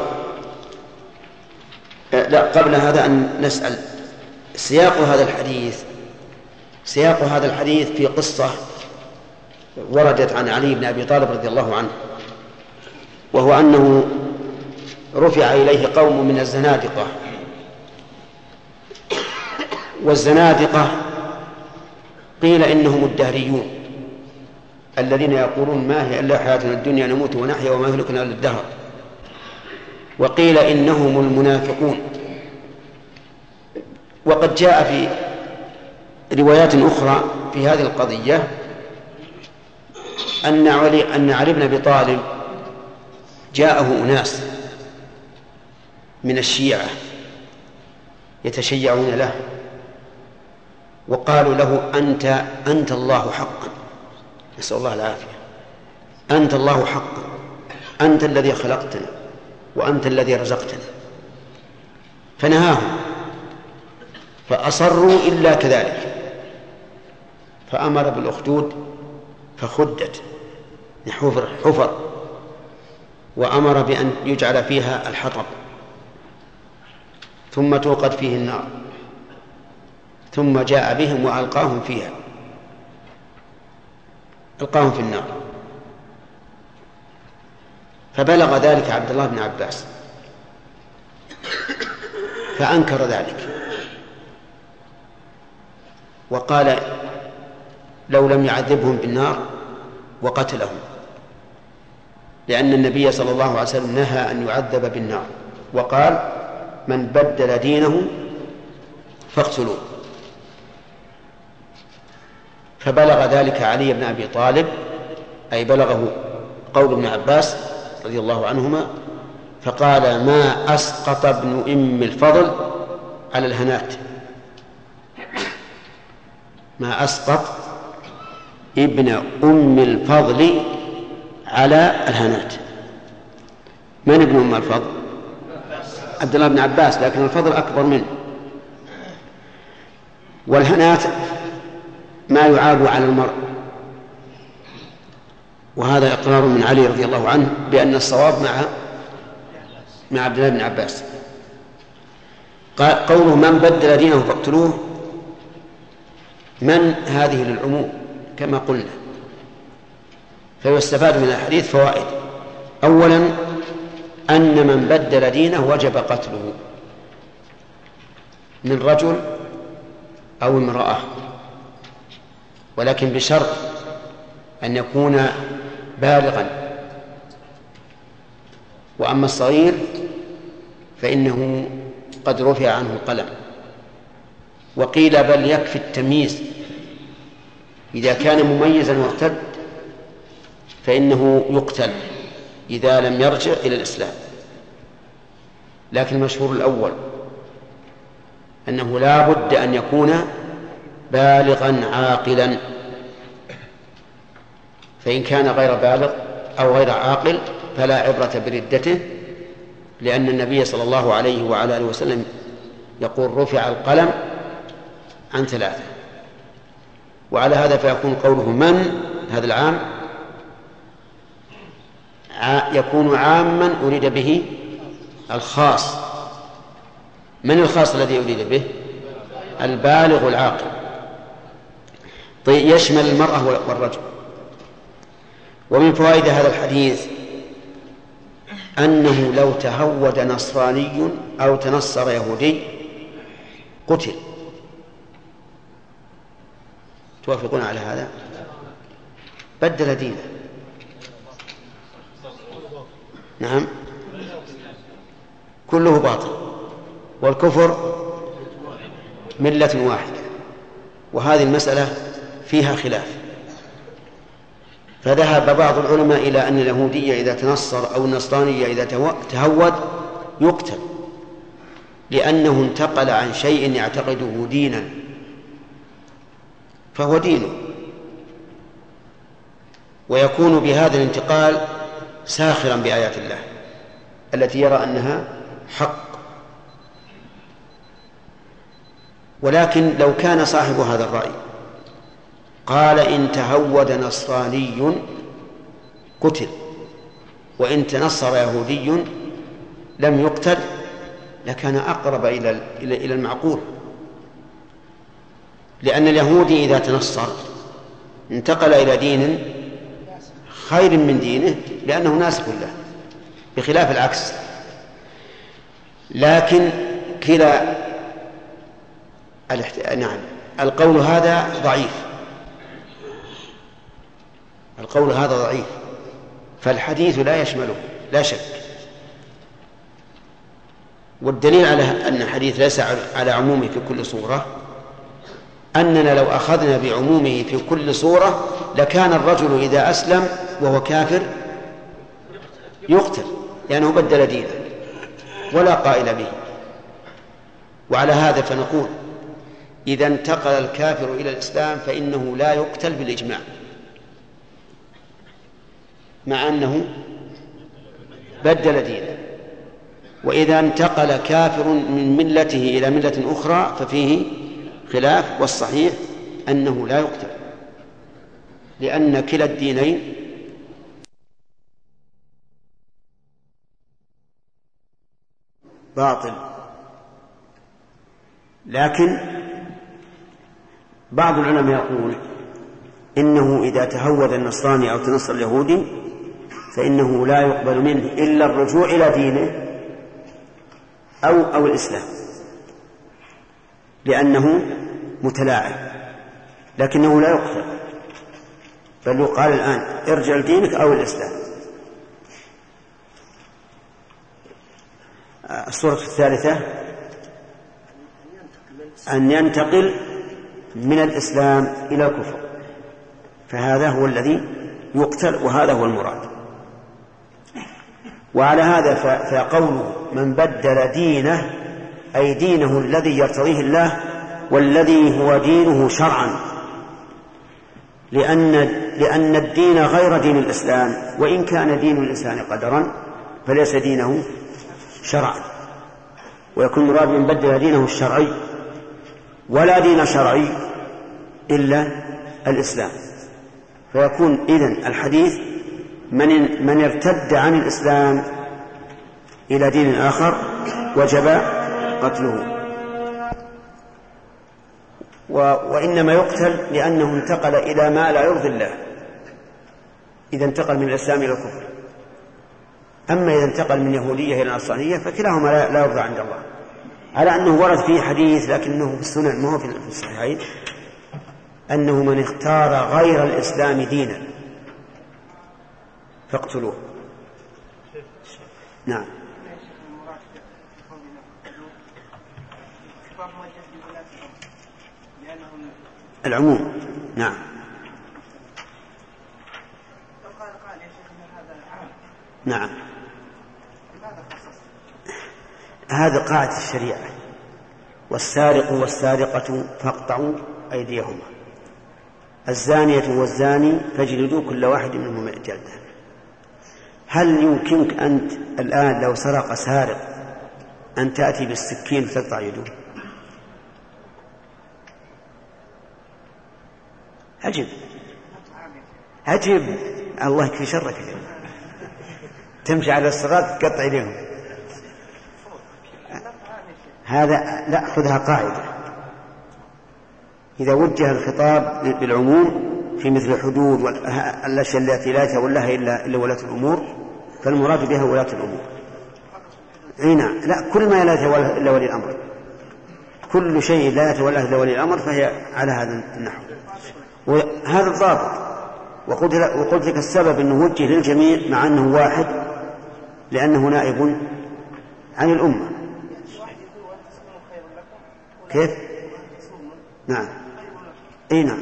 لا قبل هذا أن نسأل سياق هذا الحديث. سياق هذا الحديث في قصة وردت عن علي بن أبي طالب رضي الله عنه، وهو أنه رفع إليه قوم من الزنادقة، والزنادقة قيل إنهم الدهريون الذين يقولون ما هي إلا حياتنا الدنيا نموت ونحيا وما يهلكنا إلا الدهر، وقيل إنهم المنافقون. وقد جاء في روايات أخرى في هذه القضية أن علي أن علي بن أبي طالب جاءه أناس من الشيعة يتشيعون له وقالوا له أنت أنت الله حقا، نسأل الله العافية، أنت الله حقا، أنت الذي خلقتنا وأنت الذي رزقتنا. فنهاهم فأصروا إلا كذلك، فأمر بالأخدود فخدت حفر حفر وأمر بأن يجعل فيها الحطب ثم توقد فيه النار، ثم جاء بهم وألقاهم فيها، ألقاهم في النار. فبلغ ذلك عبد الله بن عباس فأنكر ذلك وقال لو لم يعذبهم بالنار وقتلهم، لأن النبي صلى الله عليه وسلم نهى أن يعذب بالنار، وقال من بدل دينه فاقتلوه. فبلغ ذلك علي بن أبي طالب، أي بلغه قول ابن عباس رضي الله عنهما، فقال ما أسقط ابن أم الفضل على الهنات، ما أسقط ابن أم الفضل على الهنات. من ابن أم الفضل؟ عبد الله بن عباس، لكن الفضل أكبر منه. والهنات ما يعاب على المرء، وهذا إقرار من علي رضي الله عنه بأن الصواب مع مع عبد الله بن عباس. قوله من بدل دينه فاقتلوه، من هذه للعموم كما قلنا، فيستفاد من الحديث فوائد. أولا أن من بدل دينه وجب قتله من رجل أو امرأة، ولكن بشرط أن يكون بالغا. وأما الصغير فإنه قد رفع عنه القلم. وقيل بل يكفي التمييز، إذا كان مميزا وارتد فإنه يقتل إذا لم يرجع إلى الإسلام. لكن المشهور الأول أنه لا بد أن يكون بالغا عاقلا، فإن كان غير بالغ أو غير عاقل فلا عبرة بردته، لأن النبي صلى الله عليه وعلى آله وسلم يقول رفع القلم عن ثلاثة. وعلى هذا فيكون قوله من هذا العام يكون عاما أريد به الخاص. من الخاص الذي أريد به؟ البالغ العاقل. طيب يشمل المرأة والرجل. ومن فوائد هذا الحديث أنه لو تهود نصراني أو تنصر يهودي قتل. توافقون على هذا؟ بدل دينه. نعم، كله باطل، والكفر ملة واحدة، وهذه المسألة فيها خلاف. فذهب بعض العلماء إلى أن اليهودية إذا تنصر أو النصرانية إذا تهود يقتل، لأنه انتقل عن شيء يعتقده دينا فهو دينه، ويكون بهذا الانتقال ساخرا بآيات الله التي يرى أنها حق. ولكن لو كان صاحب هذا الرأي قال إن تهود نصراني قتل وإن تنصر يهودي لم يقتل، لكان أقرب إلى إلى المعقول، لأن اليهودي إذا تنصر انتقل إلى دين خير من دينه لأنه ناسخ له، بخلاف العكس. لكن كلا الاحت... نعم القول هذا ضعيف، القول هذا ضعيف، فالحديث لا يشمله لا شك. والدليل على أن الحديث ليس على عمومه في كل صورة أننا لو أخذنا بعمومه في كل صورة لكان الرجل إذا أسلم وهو كافر يقتل لأنه يعني بدل دينه ولا قائل به. وعلى هذا فنقول إذا انتقل الكافر إلى الإسلام فإنه لا يقتل بالإجماع، مع أنه بدل دينه. وإذا انتقل كافر من ملته إلى ملة أخرى ففيه خلاف، والصحيح أنه لا يقتل، لأن كلا الدينين باطل. لكن بعض العلماء يقول إنه إذا تهود النصراني أو تنصر اليهودي فإنه لا يقبل منه إلا الرجوع إلى دينه أو أو الإسلام، لأنه متلاعب، لكنه لا يقتل، بل يقال الآن ارجع لدينك أو الإسلام. الصورة الثالثة أن ينتقل من الإسلام إلى الكفر، فهذا هو الذي يقتل وهذا هو المراد. وعلى هذا فقوله من بدل دينه أي دينه الذي يرتضيه الله والذي هو دينه شرعا، لأن, لأن الدين غير دين الإسلام، وإن كان دين الإنسان قدرا فليس دينه شرعا. ويكون مراد من بدل دينه الشرعي، ولا دين شرعي إلا الإسلام، فيكون إذن الحديث من من ارتد عن الإسلام إلى دين آخر وجب قتله، وإنما يقتل لأنه انتقل إلى ما لا يرضي الله إذا انتقل من الإسلام إلى الكفر. أما إذا انتقل من يهودية إلى نصرانية فكلاهما لا يرضى عند الله، على أنه ورد فيه حديث لكنه في السنن ما هو في الصحيحين أنه من اختار غير الإسلام دينا فاقتلوه. نعم. العموم. نعم. نعم. هذا قاعدة الشريعة: والسارق والسارقة فاقطعوا أيديهما، الزانية والزاني فاجلدوا كل واحد منهم مئة جلدة. هل يمكنك أنت الآن لو سرق سارق أن تأتي بالسكين وتقطع يده؟ أجب أجب الله يكفي شرك، تمشي على الصراط تقطع يديهم. هذا لا، خذها قاعدة: إذا وجه الخطاب بالعموم في مثل الحدود والأشياء التي لا يتولاها إلا, إلا ولاة الأمور فالمراد بها ولاة الأمور. هنا لا، كل ما لا يتولى إلا ولي الأمر، كل شيء لا يتولاه إلا ولي الأمر فهي على هذا النحو، وهذا الضابط. وقلت لك السبب أنه وجه للجميع مع أنه واحد لأنه نائب عن الأمة. كيف؟ نعم. اي نعم.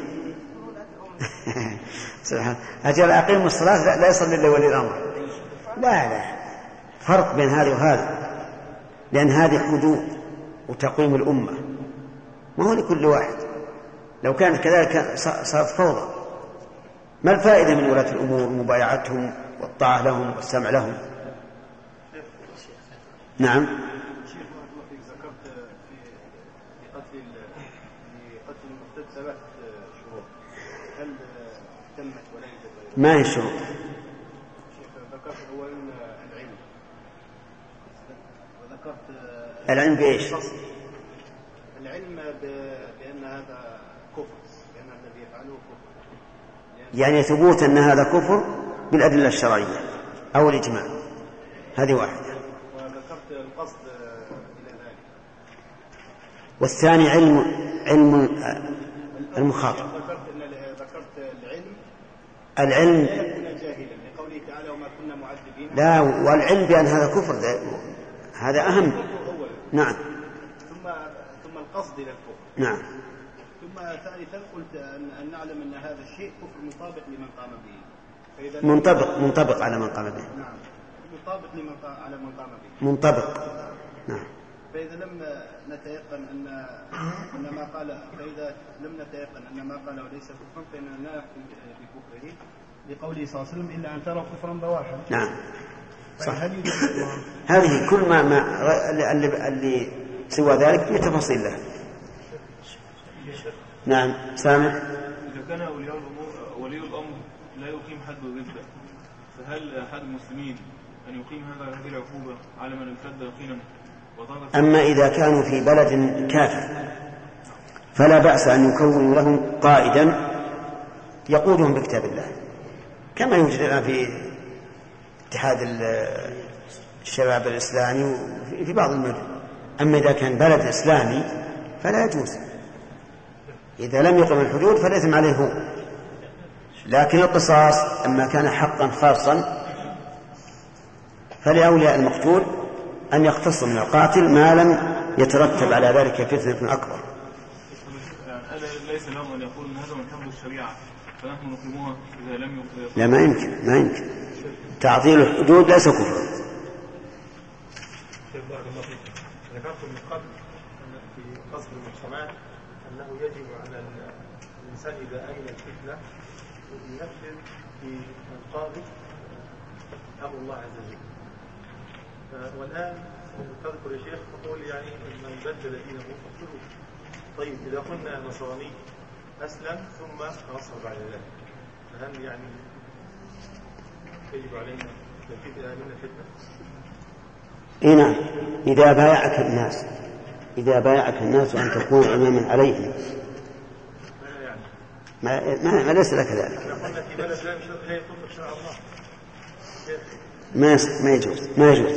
سبحان أجل أقيم الصلاة لا يصلي إلا ولي الأمر. لا لا، فرق بين هذا وهذا، لأن هذه حدود وتقويم الأمة ما هو لكل واحد. لو كانت كذلك صارت فوضى. ما الفائدة من ولاة الأمور؟ مبايعتهم والطاعة لهم والسمع لهم. نعم. ما هي الشروط؟ ذكرت أولا العلم، وذكرت العلم بإيش؟ العلم بأن هذا كفر، بأن الذي يفعله كفر، يعني ثبوت أن هذا كفر بالأدلة الشرعية أو الإجماع، هذه واحدة. وذكرت القصد إلى ذلك. والثاني علم علم المخاطب. ذكرت ذكرت العلم العلم لا يكون جاهلا لقوله تعالى وما كنا معذبين. لا، والعلم بأن هذا كفر هذا أهم. نعم. ثم ثم القصد إلى الكفر. نعم. ثم ثالثا قلت أن, أن نعلم أن هذا الشيء كفر منطبق لمن قام به. فإذا منطبق منطبق على من قام به. نعم. منطبق لمن على من قام به. منطبق. نعم. فإذا لم نتيقن أن أن ما قال فإذا لم نتيقن أن ما قاله ليس كفرا فإننا لا نحكم بكفره لقوله صلى الله عليه وسلم إلا أن تروا كفرا بواحا. نعم. صح. هذه كل ما, ما اللي, اللي سوى ذلك في تفاصيل له. نعم. سامع. إذا كان أولياء الأمور ولي الأمر لا يقيم حد الردة، فهل أحد المسلمين أن يقيم هذه العقوبة على من ارتد يقينا؟ أما إذا كانوا في بلد كافر فلا بأس أن يكونوا لهم قائدا يقودهم بكتاب الله، كما يوجد الآن في اتحاد الشباب الإسلامي في بعض المدن. أما إذا كان بلد إسلامي فلا يجوز. إذا لم يقم الحدود فالإثم عليه هو، لكن القصاص أما كان حقا خاصا فلأولياء المقتول أن يقتصوا من القاتل ما لم يترتب على ذلك فتنة أكبر. ليس لهم أن يقول أن هذا من حفظ الشريعة فنحن نقيموها إذا لم يقيم. لا، ما يمكن ما يمكن تعطيل الحدود ليس كفرا. ذكرت من قبل أن في قصد المجتمعات أنه يجب على الإنسان إذا أين الفتنة ينفذ في القاضي أمر الله عز وجل. والآن تذكر يا شيخ تقول يعني من بدل دينه فاقتلوه. طيب إذا قلنا نصراني أسلم ثم نصر بعد ذلك، فهل يعني يجب علينا تنفيذ أهل الفتنة؟ إيه نعم، إذا بايعك الناس إذا بايعك الناس أن تكون إماما عليهم ما, ما, ما ليس لك ذلك. ما ما يجوز ما يجوز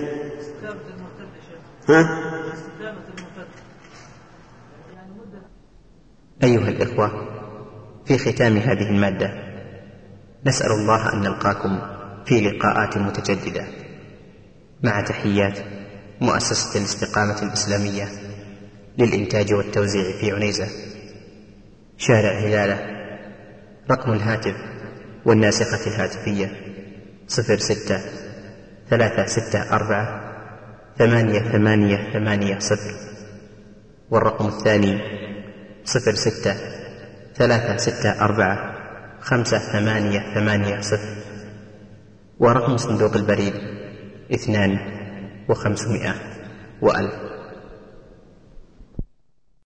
ها؟ أيها الإخوة، في ختام هذه المادة نسأل الله أن نلقاكم في لقاءات متجددة، مع تحيات مؤسسة الاستقامة الإسلامية للإنتاج والتوزيع في عنيزة، شارع هلالة. رقم الهاتف والناسخة الهاتفية صفر ستة ثلاثة ستة أربعة ثمانية ثمانية ثمانية صفر، والرقم الثاني صفر ستة ثلاثة ستة أربعة خمسة ثمانية ثمانية صفر، ورقم صندوق البريد اثنان وخمسمائة وألف.